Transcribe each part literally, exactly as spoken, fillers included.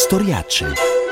Storiacce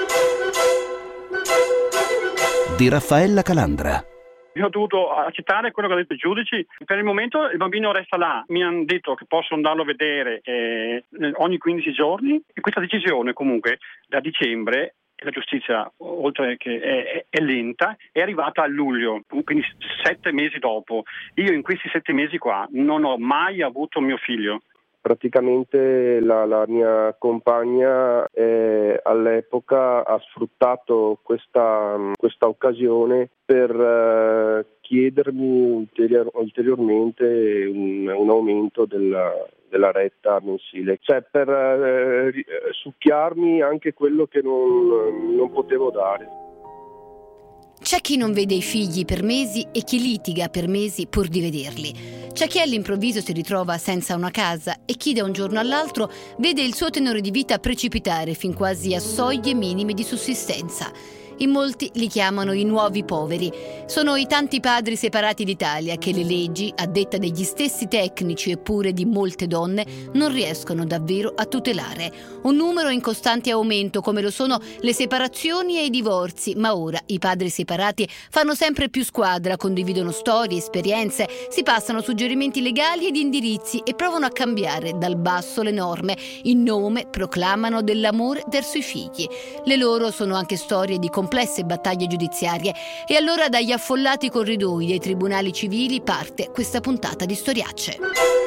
di Raffaella Calandra. Io ho dovuto accettare quello che ha detto i giudici. Per il momento il bambino resta là. Mi hanno detto che posso andarlo a vedere eh, ogni quindici giorni. E questa decisione comunque da dicembre, la giustizia oltre che è, è lenta, è arrivata a luglio, quindi sette mesi dopo. Io in questi sette mesi qua non ho mai avuto mio figlio. Praticamente la, la mia compagna eh, all'epoca ha sfruttato questa, questa occasione per eh, chiedermi ulterior, ulteriormente un, un aumento della, della retta mensile, cioè per eh, succhiarmi anche quello che non, non potevo dare. C'è chi non vede i figli per mesi e chi litiga per mesi pur di vederli. C'è chi all'improvviso si ritrova senza una casa e chi da un giorno all'altro vede il suo tenore di vita precipitare fin quasi a soglie minime di sussistenza. In molti li chiamano i nuovi poveri. Sono i tanti padri separati d'Italia che le leggi, a detta degli stessi tecnici e pure di molte donne, non riescono davvero a tutelare. Un numero in costante aumento, come lo sono le separazioni e i divorzi, ma ora i padri separati fanno sempre più squadra, condividono storie, esperienze, si passano suggerimenti legali ed indirizzi e provano a cambiare dal basso le norme. In nome proclamano dell'amore verso i figli. Le loro sono anche storie di complesse battaglie giudiziarie e allora dagli affollati corridoi dei tribunali civili parte questa puntata di Storiacce.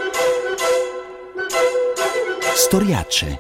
Storiacce.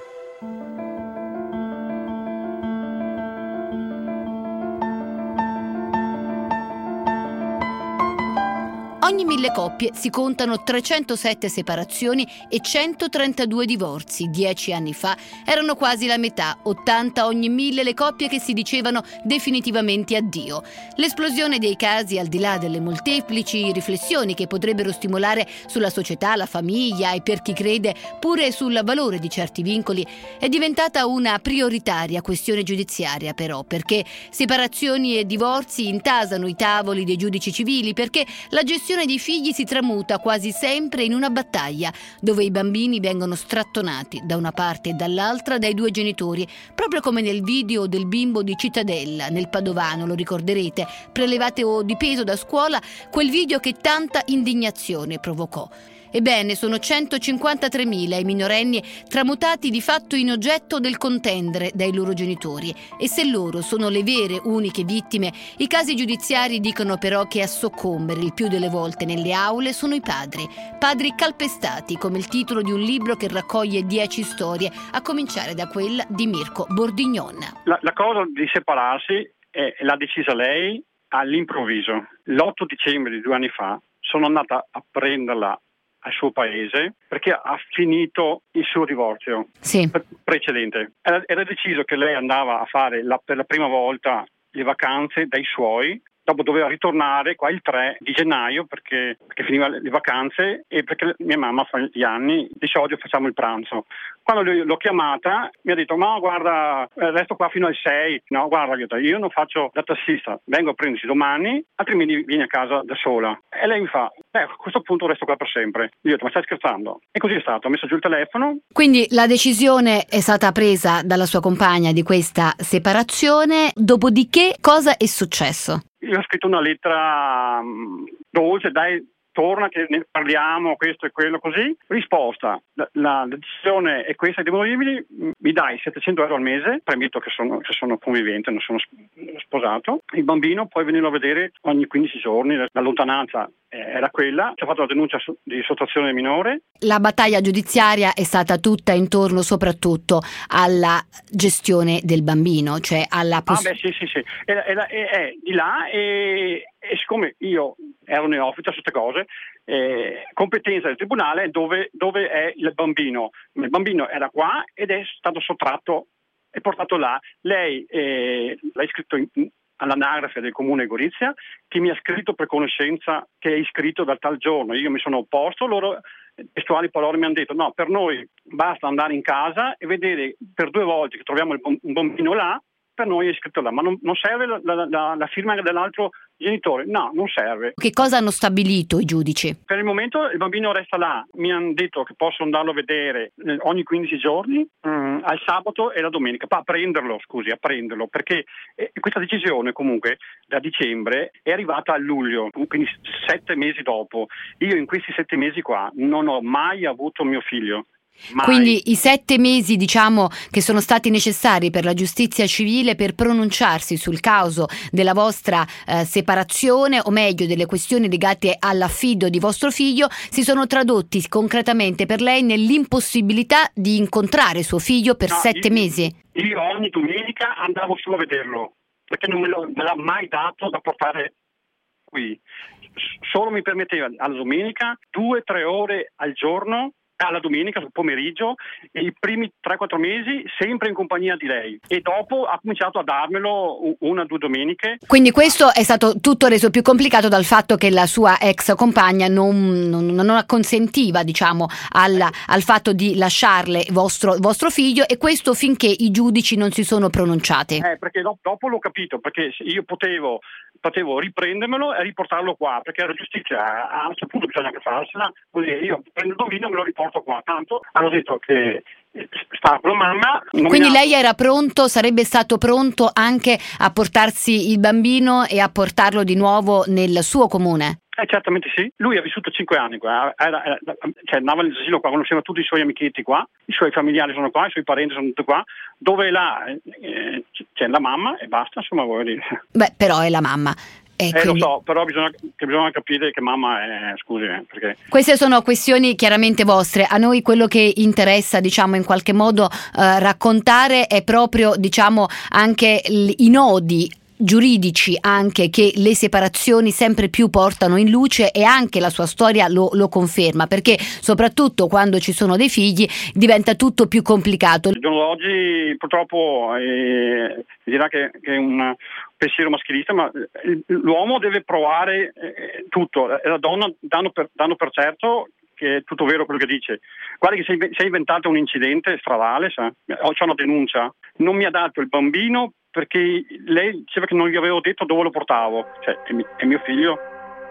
Ogni mille coppie si contano trecentosette separazioni e centotrentadue divorzi. Dieci anni fa erano quasi la metà, ottanta ogni mille le coppie che si dicevano definitivamente addio. L'esplosione dei casi, al di là delle molteplici riflessioni che potrebbero stimolare sulla società, la famiglia e per chi crede pure sul valore di certi vincoli, è diventata una prioritaria questione giudiziaria però, perché separazioni e divorzi intasano i tavoli dei giudici civili, perché la gestione dei figli si tramuta quasi sempre in una battaglia dove i bambini vengono strattonati da una parte e dall'altra dai due genitori, proprio come nel video del bimbo di Cittadella nel Padovano, lo ricorderete, prelevato di peso da scuola, quel video che tanta indignazione provocò. Ebbene, sono centocinquantatremila i minorenni tramutati di fatto in oggetto del contendere dai loro genitori, e se loro sono le vere uniche vittime, i casi giudiziari dicono però che a soccombere il più delle volte nelle aule sono i padri, padri calpestati, come il titolo di un libro che raccoglie dieci storie, a cominciare da quella di Mirko Bordignon. La, la cosa di separarsi eh, l'ha decisa lei all'improvviso. L'otto dicembre di due anni fa sono andata a prenderla al suo paese perché ha finito il suo divorzio sì. precedente. Era, era deciso che lei andava a fare la, per la prima volta le vacanze dai suoi, dopo doveva ritornare qua il tre di gennaio perché, perché finiva le vacanze e perché mia mamma fa gli anni, di solito facciamo il pranzo. Quando l'ho chiamata mi ha detto ma guarda, resto qua fino al sei, no guarda io non faccio da tassista, vengo a prendersi domani, altrimenti vieni a casa da sola. E lei mi fa, beh a questo punto resto qua per sempre. Io ho detto ma stai scherzando? E così è stato, ho messo giù il telefono. Quindi la decisione è stata presa dalla sua compagna di questa separazione, dopodiché cosa è successo? Io ho scritto una lettera um, dolce, dai, torna che ne parliamo, questo e quello, così. Risposta, la, la decisione è questa, demovibili, mi dai settecento euro al mese, premetto che sono, che sono convivente, non sono sposato. Il bambino puoi venirlo a vedere ogni quindici giorni, la lontananza era quella, ci ha fatto la denuncia di sottrazione minore. La battaglia giudiziaria è stata tutta intorno soprattutto alla gestione del bambino, cioè alla poss- Ah beh sì sì sì, è, è, è, è di là e, e siccome io ero neofita su queste cose, eh, competenza del tribunale dove, dove è il bambino. Il bambino era qua ed è stato sottratto e portato là. Lei eh, l'ha iscritto in all'anagrafe del comune Gorizia, che mi ha scritto per conoscenza che è iscritto da tal giorno. Io mi sono opposto, loro testuali parole mi hanno detto no, per noi basta andare in casa e vedere per due volte che troviamo il bom- un bambino là, per noi è iscritto là, ma non, non serve la, la, la, la firma dell'altro genitore, no, non serve. Che cosa hanno stabilito i giudici? Per il momento il bambino resta là, mi hanno detto che posso andarlo a vedere ogni quindici giorni, mm, mh, al sabato e la domenica, a prenderlo, scusi, a prenderlo, perché eh, questa decisione comunque da dicembre è arrivata a luglio, quindi sette mesi dopo. Io in questi sette mesi qua non ho mai avuto mio figlio. Mai. Quindi i sette mesi, diciamo, che sono stati necessari per la giustizia civile per pronunciarsi sul caso della vostra eh, separazione, o meglio delle questioni legate all'affido di vostro figlio, si sono tradotti concretamente per lei nell'impossibilità di incontrare suo figlio per no, sette io, mesi. Io ogni domenica andavo su a vederlo, perché non me, lo, me l'ha mai dato da portare qui. Solo mi permetteva alla domenica due o tre ore al giorno, alla domenica, sul pomeriggio, e i primi tre quattro mesi sempre in compagnia di lei, e dopo ha cominciato a darmelo una o due domeniche. Quindi questo è stato tutto reso più complicato dal fatto che la sua ex compagna non, non, non acconsentiva, diciamo, al, al fatto di lasciarle vostro, vostro figlio, e questo finché i giudici non si sono pronunciati. Eh, perché dopo, dopo l'ho capito, perché io potevo potevo riprendermelo e riportarlo qua, perché la giustizia a un certo punto bisogna anche farsela, così io prendo il bambino e me lo riporto qua. Tanto hanno detto che sta con la mamma. Quindi ha... lei era pronto, sarebbe stato pronto anche a portarsi il bambino e a portarlo di nuovo nel suo comune? Eh, certamente sì, lui ha vissuto cinque anni qua, era, era, cioè andava all'asilo qua, conosceva tutti i suoi amichetti qua, i suoi familiari sono qua, i suoi parenti sono tutti qua, dove là eh, c'è la mamma e basta, insomma, voglio dire. Beh, però è la mamma. Eh, quindi... lo so, però bisogna, che bisogna capire che mamma è, scusi, eh, perché... Queste sono questioni chiaramente vostre. A noi quello che interessa, diciamo, in qualche modo eh, raccontare è proprio, diciamo, anche l- i nodi giuridici anche che le separazioni sempre più portano in luce, e anche la sua storia lo, lo conferma, perché soprattutto quando ci sono dei figli diventa tutto più complicato. Il giorno d'oggi purtroppo eh, si dirà che, che è un pensiero maschilista, ma l'uomo deve provare eh, tutto, e la donna danno per, danno per certo che è tutto vero quello che dice. Guarda che si è inventato un incidente stradale, sa? C'è una denuncia, non mi ha dato il bambino perché lei diceva che non gli avevo detto dove lo portavo, cioè è, mi, è mio figlio.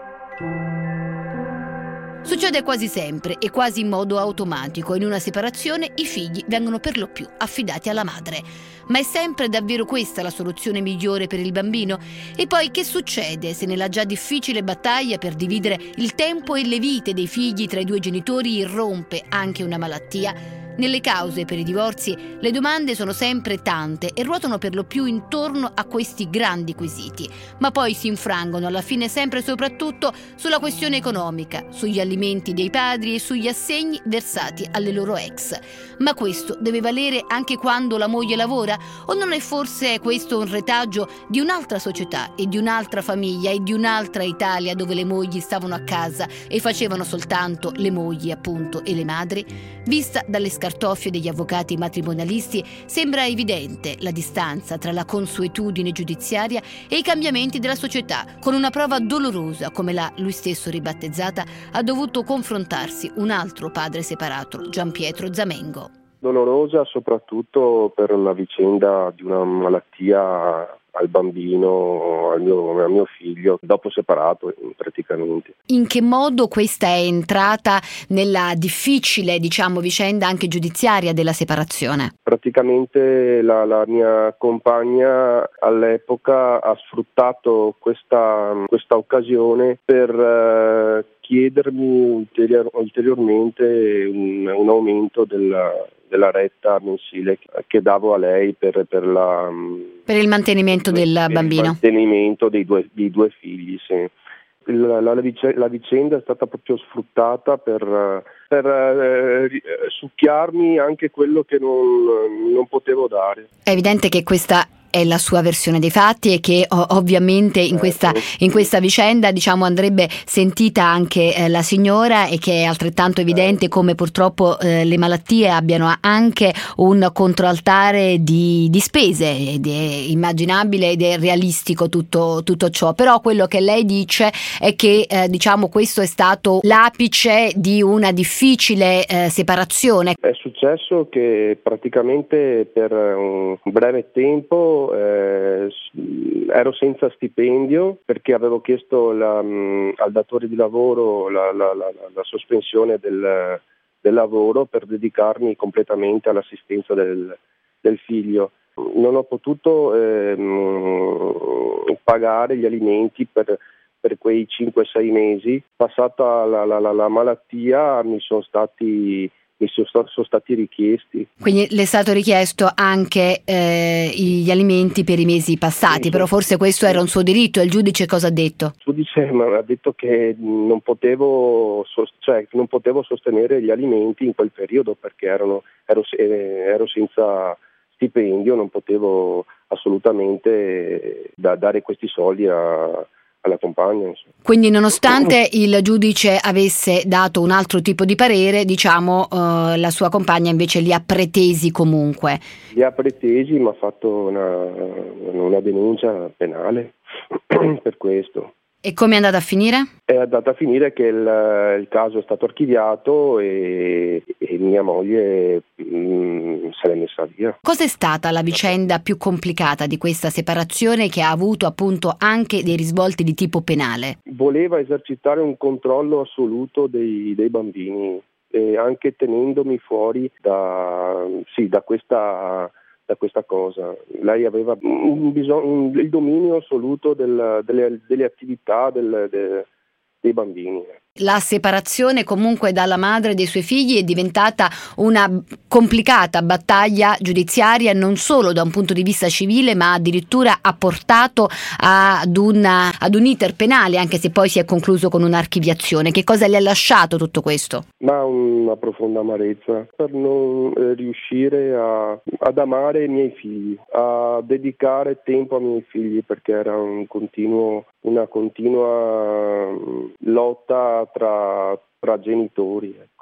Succede quasi sempre e quasi in modo automatico. In una separazione i figli vengono per lo più affidati alla madre. Ma è sempre davvero questa la soluzione migliore per il bambino? E poi che succede se nella già difficile battaglia per dividere il tempo e le vite dei figli tra i due genitori irrompe anche una malattia? Nelle cause per i divorzi le domande sono sempre tante e ruotano per lo più intorno a questi grandi quesiti, ma poi si infrangono alla fine sempre e soprattutto sulla questione economica, sugli alimenti dei padri e sugli assegni versati alle loro ex. Ma questo deve valere anche quando la moglie lavora? O non è forse questo un retaggio di un'altra società e di un'altra famiglia e di un'altra Italia, dove le mogli stavano a casa e facevano soltanto le mogli, appunto, e le madri? Vista dalle scartoffie degli avvocati matrimonialisti, sembra evidente la distanza tra la consuetudine giudiziaria e i cambiamenti della società, con una prova dolorosa come l'ha lui stesso ribattezzata ha dovuto confrontarsi un altro padre separato, Gianpietro Zamengo. Dolorosa soprattutto per la vicenda di una malattia al bambino, al mio, al mio figlio, dopo separato praticamente. In che modo questa è entrata nella difficile, diciamo, vicenda anche giudiziaria della separazione? Praticamente la, la mia compagna all'epoca ha sfruttato questa, questa occasione per eh, chiedermi ulterior, ulteriormente un, un aumento della della retta mensile che davo a lei per, per, la, per il mantenimento del per bambino. Il mantenimento dei due, dei due figli, sì. La, la, la vicenda è stata proprio sfruttata per, per eh, succhiarmi anche quello che non, non potevo dare. È evidente che questa è la sua versione dei fatti e che o- ovviamente in questa, in questa vicenda, diciamo, andrebbe sentita anche eh, la signora, e che è altrettanto evidente come purtroppo eh, le malattie abbiano anche un controaltare di, di spese, ed è immaginabile ed è realistico tutto, tutto ciò. Però quello che lei dice è che eh, diciamo questo è stato l'apice di una difficile eh, separazione. È successo che praticamente per un breve tempo Eh, ero senza stipendio perché avevo chiesto la, mh, al datore di lavoro la, la, la, la sospensione del, del lavoro per dedicarmi completamente all'assistenza del, del figlio. Non ho potuto ehm, pagare gli alimenti per, per quei cinque sei mesi. Passata la, la, la, la malattia mi sono stati mi sono, sono stati richiesti. Quindi le è stato richiesto anche eh, gli alimenti per i mesi passati, sì, però forse questo era un suo diritto, e il giudice cosa ha detto? Il giudice mi ha detto che non potevo, cioè, non potevo sostenere gli alimenti in quel periodo perché erano, ero, ero senza stipendio, non potevo assolutamente da, dare questi soldi a alla compagna. Insomma. Quindi nonostante il giudice avesse dato un altro tipo di parere, diciamo eh, la sua compagna invece li ha pretesi comunque. Li ha pretesi, ma ha fatto una, una denuncia penale per questo. E come è andata a finire? È andata a finire che il, il caso è stato archiviato e, e mia moglie mh, se l'è messa via. Cos'è stata la vicenda più complicata di questa separazione, che ha avuto appunto anche dei risvolti di tipo penale? Voleva esercitare un controllo assoluto dei, dei bambini, e anche tenendomi fuori da, sì, da questa... da questa cosa. Lei aveva un bisogno, un, il dominio assoluto del, delle, delle attività del, de, dei bambini. La separazione comunque dalla madre dei suoi figli è diventata una complicata battaglia giudiziaria, non solo da un punto di vista civile, ma addirittura ha portato ad, una, ad un iter penale, anche se poi si è concluso con un'archiviazione. Che cosa le ha lasciato tutto questo? Ma una profonda amarezza per non eh, riuscire a, ad amare i miei figli, a dedicare tempo ai miei figli, perché era un continuo, una continua lotta tra, tra genitori, ecco.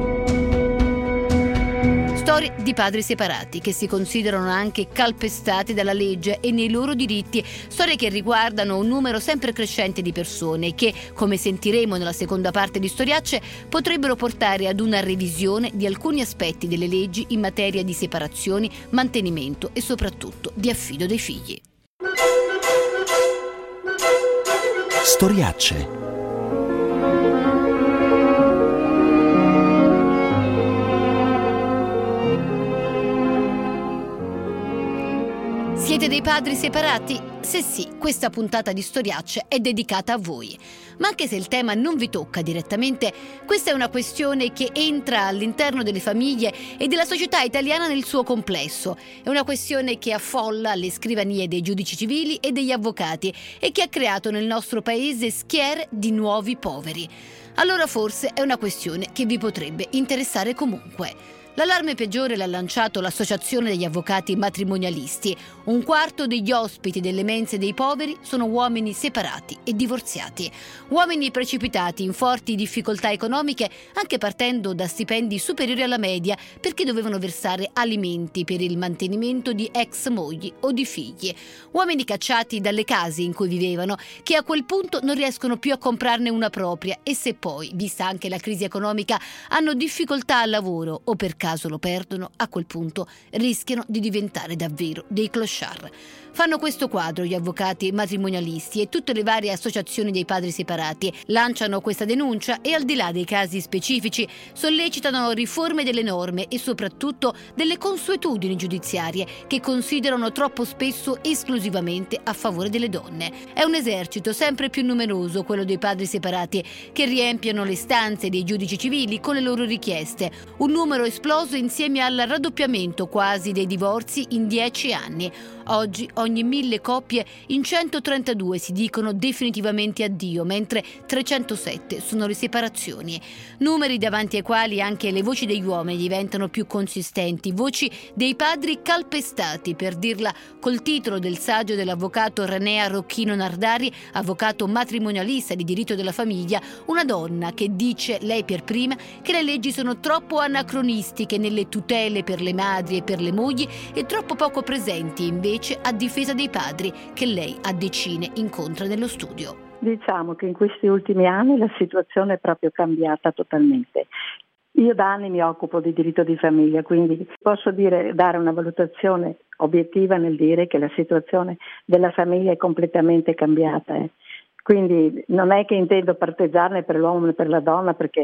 Storie di padri separati che si considerano anche calpestati dalla legge e nei loro diritti, storie che riguardano un numero sempre crescente di persone che, come sentiremo nella seconda parte di Storiacce, potrebbero portare ad una revisione di alcuni aspetti delle leggi in materia di separazioni, mantenimento e soprattutto di affido dei figli. Storiacce. Siete dei padri separati? Se sì, questa puntata di Storiacce è dedicata a voi. Ma anche se il tema non vi tocca direttamente, questa è una questione che entra all'interno delle famiglie e della società italiana nel suo complesso. È una questione che affolla le scrivanie dei giudici civili e degli avvocati e che ha creato nel nostro paese schiere di nuovi poveri. Allora forse è una questione che vi potrebbe interessare comunque. L'allarme peggiore l'ha lanciato l'Associazione degli Avvocati Matrimonialisti. Un quarto degli ospiti delle mense dei poveri sono uomini separati e divorziati. Uomini precipitati in forti difficoltà economiche, anche partendo da stipendi superiori alla media, perché dovevano versare alimenti per il mantenimento di ex mogli o di figli. Uomini cacciati dalle case in cui vivevano, che a quel punto non riescono più a comprarne una propria e se poi, vista anche la crisi economica, hanno difficoltà al lavoro o per caso lo perdono, a quel punto rischiano di diventare davvero dei clochard. Fanno questo quadro gli avvocati matrimonialisti e tutte le varie associazioni dei padri separati. Lanciano questa denuncia e al di là dei casi specifici sollecitano riforme delle norme e soprattutto delle consuetudini giudiziarie che considerano troppo spesso esclusivamente a favore delle donne. È un esercito sempre più numeroso quello dei padri separati che riempiono le stanze dei giudici civili con le loro richieste. Un numero esploso insieme al raddoppiamento quasi dei divorzi in dieci anni. Oggi ogni mille coppie in centotrentadue si dicono definitivamente addio, mentre trecentosette sono le separazioni. Numeri davanti ai quali anche le voci degli uomini diventano più consistenti, voci dei padri calpestati, per dirla col titolo del saggio dell'avvocato Renea Rocchino Nardari, avvocato matrimonialista di diritto della famiglia, una donna che dice, lei per prima, che le leggi sono troppo anacronistiche nelle tutele per le madri e per le mogli e troppo poco presenti invece a difesa dei padri che lei a decine incontra nello studio. Diciamo che in questi ultimi anni la situazione è proprio cambiata totalmente. Io da anni mi occupo di diritto di famiglia, quindi posso dire, dare una valutazione obiettiva nel dire che la situazione della famiglia è completamente cambiata. Eh. Quindi non è che intendo parteggiarne per l'uomo e per la donna, perché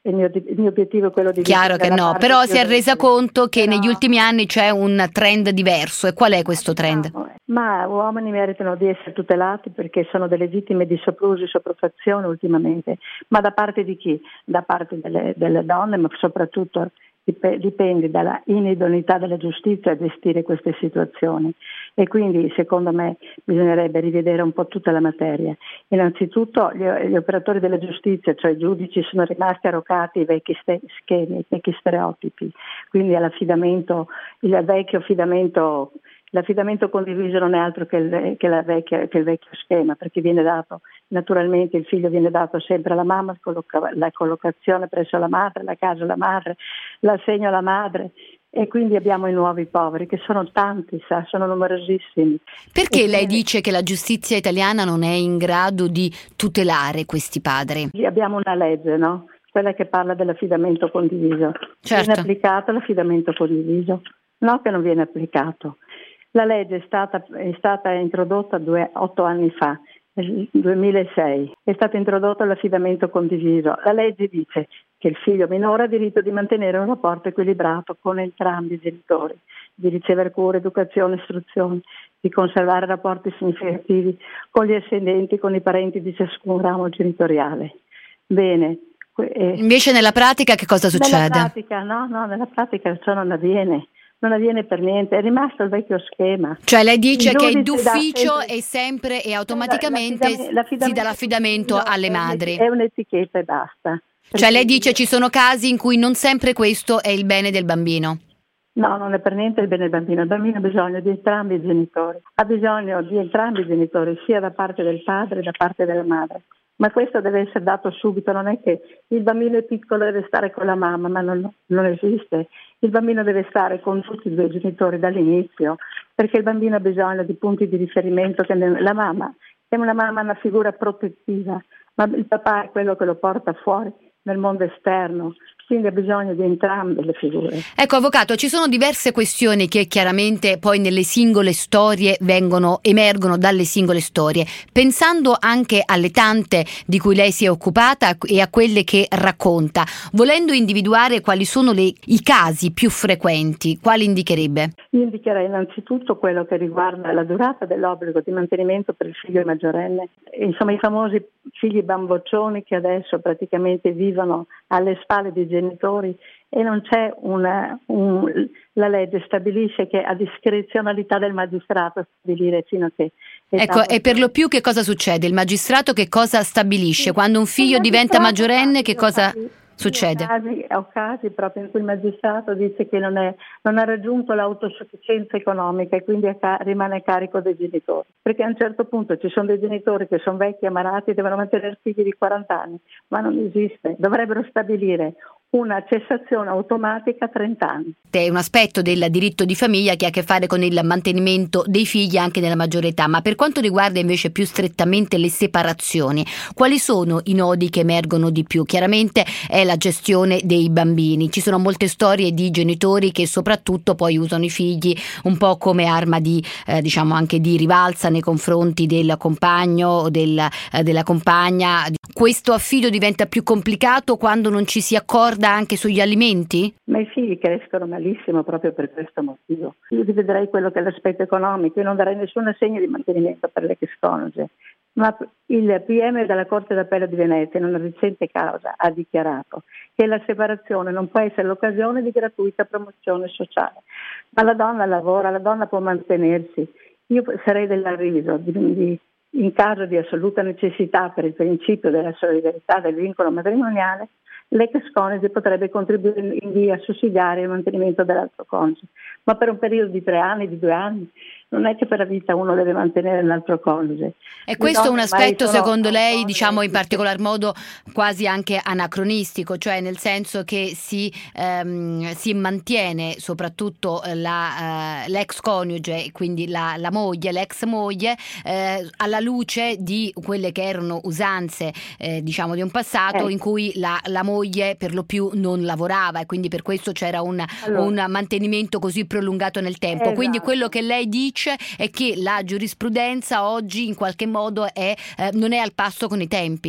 il mio, il mio obiettivo è quello di... Chiaro che no, però si è resa conto che però... negli ultimi anni c'è un trend diverso. E qual è questo trend? Ma uomini meritano di essere tutelati perché sono delle vittime di soprusi, sopraffazioni ultimamente, ma da parte di chi? Da parte delle, delle donne, ma soprattutto dipende dalla inidoneità della giustizia a gestire queste situazioni, e quindi secondo me bisognerebbe rivedere un po' tutta la materia. Innanzitutto gli, gli operatori della giustizia, cioè i giudici, sono rimasti arroccati ai vecchi ste- schemi, ai vecchi stereotipi, quindi all'affidamento, il vecchio affidamento. L'affidamento condiviso non è altro che il, che, la vecchia, che il vecchio schema, perché viene dato, naturalmente il figlio viene dato sempre alla mamma, la collocazione presso la madre, la casa alla madre, l'assegno alla madre, e quindi abbiamo i nuovi poveri, che sono tanti, sa, sono numerosissimi. Perché lei dice che la giustizia italiana non è in grado di tutelare questi padri? Abbiamo una legge, no? Quella che parla dell'affidamento condiviso. Certo. Viene applicato l'affidamento condiviso? No, che non viene applicato. La legge è stata, è stata introdotta due, otto anni fa, nel duemilasei, è stato introdotto l'affidamento condiviso. La legge dice che il figlio minore ha diritto di mantenere un rapporto equilibrato con entrambi i genitori, di ricevere cura, educazione, istruzione, di conservare rapporti significativi con gli ascendenti, con i parenti di ciascun ramo genitoriale. Bene. Eh, Invece nella pratica che cosa succede? Nella pratica, no, no, nella pratica ciò non avviene. Non avviene per niente, è rimasto il vecchio schema. Cioè lei dice il che d'ufficio è sempre e automaticamente si dà l'affidamento no, alle madri. È un'etichetta e basta. Cioè lei dice ci sono casi in cui non sempre questo è il bene del bambino. No, non è per niente il bene del bambino. Il bambino ha bisogno di entrambi i genitori, ha bisogno di entrambi i genitori, sia da parte del padre che da parte della madre. Ma questo deve essere dato subito, non è che il bambino è piccolo e deve stare con la mamma, ma non, non esiste. Il bambino deve stare con tutti i due genitori dall'inizio, perché il bambino ha bisogno di punti di riferimento. Che la mamma è una mamma, una figura protettiva, ma il papà è quello che lo porta fuori nel mondo esterno. Quindi ha bisogno di entrambe le figure. Ecco, avvocato, ci sono diverse questioni che chiaramente poi nelle singole storie vengono, emergono dalle singole storie, pensando anche alle tante di cui lei si è occupata e a quelle che racconta, volendo individuare quali sono le, i casi più frequenti, quali indicherebbe? Io indicherei innanzitutto quello che riguarda la durata dell'obbligo di mantenimento per il figlio maggiorenne, insomma i famosi figli bamboccioni che adesso praticamente vivono alle spalle dei genitori, e non c'è una, un, la legge stabilisce che a discrezionalità del magistrato stabilire fino a che. Ecco, e per lo più che cosa succede? Il magistrato che cosa stabilisce? Quando un figlio diventa maggiorenne, che cosa succede? Ho casi, ho casi proprio in cui il magistrato dice che non, è, non ha raggiunto l'autosufficienza economica e quindi a, rimane a carico dei genitori, perché a un certo punto ci sono dei genitori che sono vecchi, ammalati e devono mantenere figli di quaranta anni, ma non esiste. Dovrebbero stabilire una cessazione automatica a trenta anni. È un aspetto del diritto di famiglia che ha a che fare con il mantenimento dei figli anche nella maggiore età, ma per quanto riguarda invece più strettamente le separazioni, quali sono i nodi che emergono di più? Chiaramente è la gestione dei bambini. Ci sono molte storie di genitori che soprattutto poi usano i figli un po' come arma di, eh, diciamo anche di rivalsa nei confronti del compagno o del, eh, della compagna. Questo affido diventa più complicato quando non ci si accorda anche sugli alimenti? Ma i figli crescono malissimo proprio per questo motivo. Io vedrei quello che è l'aspetto economico, io non darei nessun assegno di mantenimento per l'ex coniuge, ma il P M della Corte d'Appello di Venezia in una recente causa ha dichiarato che la separazione non può essere l'occasione di gratuita promozione sociale, ma la donna lavora, la donna può mantenersi. Io sarei dell'avviso di, di in caso di assoluta necessità per il principio della solidarietà del vincolo matrimoniale, l'ex coniuge potrebbe contribuire in via sussidiaria al mantenimento dell'altro coniuge, ma per un periodo di tre anni, di due anni. Non è che per la vita uno deve mantenere l'altro coniuge. E questo è un aspetto secondo lei, diciamo in particolar modo quasi anche anacronistico, cioè nel senso che si, ehm, si mantiene soprattutto la, eh, l'ex coniuge, quindi la, la moglie, l'ex moglie, eh, alla luce di quelle che erano usanze eh, diciamo di un passato eh. in cui la, la moglie per lo più non lavorava e quindi per questo c'era un, allora. un mantenimento così prolungato nel tempo. Esatto. Quindi quello che lei dice è che la giurisprudenza oggi in qualche modo è, eh, non è al passo con i tempi.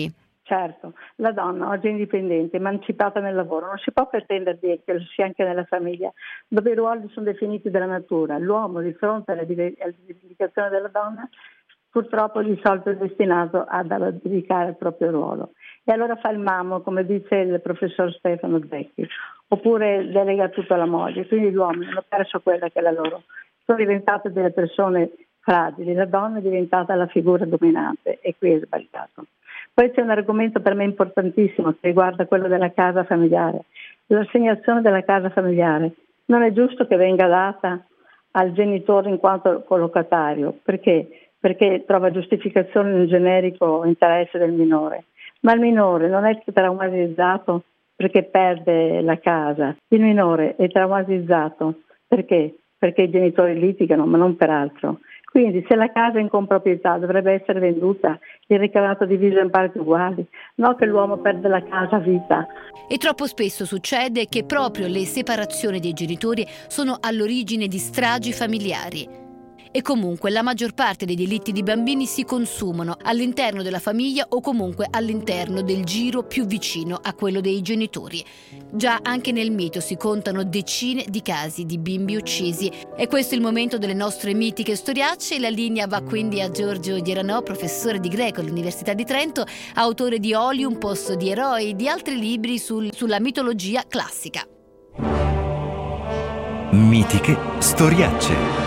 Certo, la donna oggi è indipendente, emancipata nel lavoro, non si può pretendere che lo sia anche nella famiglia, dove i ruoli sono definiti dalla natura. L'uomo di fronte alla rivendicazione della donna purtroppo di solito è destinato ad abdicare il proprio ruolo. E allora fa il mammo, come dice il professor Stefano Zecchi, oppure delega tutto alla moglie. Quindi gli uomini hanno perso quella che è la loro. Sono diventate delle persone fragili, la donna è diventata la figura dominante e qui è sbagliato. Poi c'è un argomento per me importantissimo che riguarda quello della casa familiare. L'assegnazione della casa familiare non è giusto che venga data al genitore in quanto collocatario. Perché? Perché trova giustificazione nel generico interesse del minore. Ma il minore non è traumatizzato perché perde la casa. Il minore è traumatizzato perché? Perché i genitori litigano, ma non per altro. Quindi se la casa è in comproprietà dovrebbe essere venduta, il ricavato diviso in parti uguali, non che l'uomo perde la casa a vita. E troppo spesso succede che proprio le separazioni dei genitori sono all'origine di stragi familiari. E comunque la maggior parte dei delitti di bambini si consumano all'interno della famiglia o comunque all'interno del giro più vicino a quello dei genitori. Già anche nel mito si contano decine di casi di bimbi uccisi. E questo è il momento delle nostre mitiche storiacce. La linea va quindi a Giorgio Dieranò, professore di greco all'Università di Trento, autore di Oli, un posto di eroi e di altri libri sul, sulla mitologia classica. Mitiche storiacce.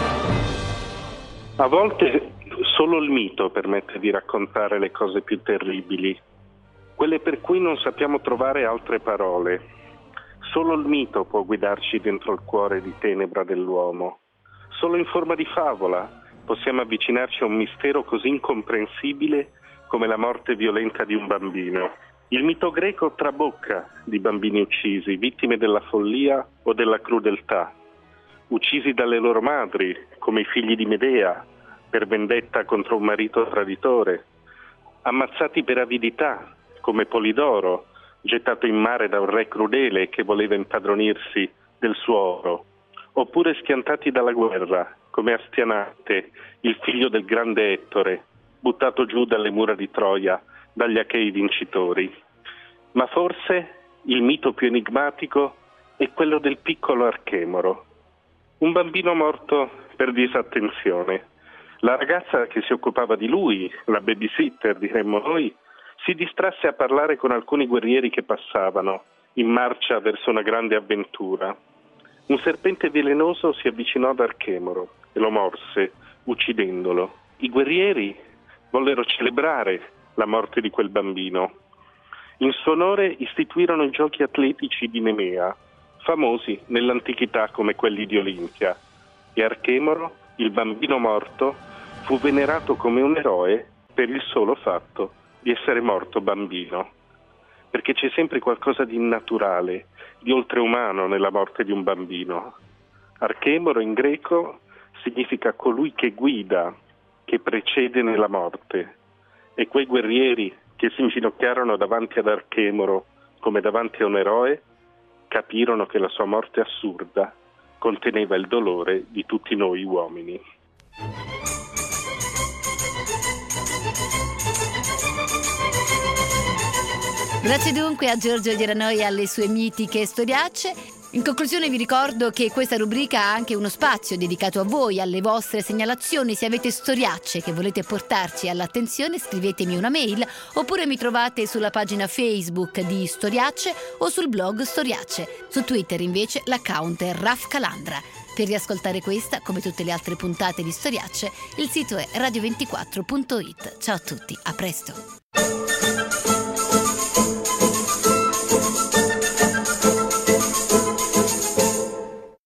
A volte solo il mito permette di raccontare le cose più terribili, quelle per cui non sappiamo trovare altre parole. Solo il mito può guidarci dentro il cuore di tenebra dell'uomo. Solo in forma di favola possiamo avvicinarci a un mistero così incomprensibile come la morte violenta di un bambino. Il mito greco trabocca di bambini uccisi, vittime della follia o della crudeltà. Uccisi dalle loro madri, come i figli di Medea, per vendetta contro un marito traditore, ammazzati per avidità, come Polidoro, gettato in mare da un re crudele che voleva impadronirsi del suo oro, oppure schiantati dalla guerra, come Astianate, il figlio del grande Ettore, buttato giù dalle mura di Troia dagli Achei vincitori. Ma forse il mito più enigmatico è quello del piccolo Archemoro, un bambino morto per disattenzione. La ragazza che si occupava di lui, la babysitter diremmo noi, si distrasse a parlare con alcuni guerrieri che passavano, in marcia verso una grande avventura. Un serpente velenoso si avvicinò ad Archemoro e lo morse, uccidendolo. I guerrieri vollero celebrare la morte di quel bambino. In suo onore istituirono i giochi atletici di Nemea, famosi nell'antichità come quelli di Olimpia, e Archemoro, il bambino morto, fu venerato come un eroe per il solo fatto di essere morto bambino. Perché c'è sempre qualcosa di innaturale, di oltreumano nella morte di un bambino. Archemoro in greco significa colui che guida, che precede nella morte. E quei guerrieri che si inginocchiarono davanti ad Archemoro come davanti a un eroe, capirono che la sua morte assurda conteneva il dolore di tutti noi uomini. Grazie dunque a Giorgio Dieranò e alle sue mitiche storiacce. In conclusione vi ricordo che questa rubrica ha anche uno spazio dedicato a voi, alle vostre segnalazioni. Se avete storiacce che volete portarci all'attenzione, scrivetemi una mail oppure mi trovate sulla pagina Facebook di Storiacce o sul blog Storiacce. Su Twitter invece l'account è Raf Calandra. Per riascoltare questa, come tutte le altre puntate di Storiacce, il sito è radio ventiquattro punto it. Ciao a tutti, a presto!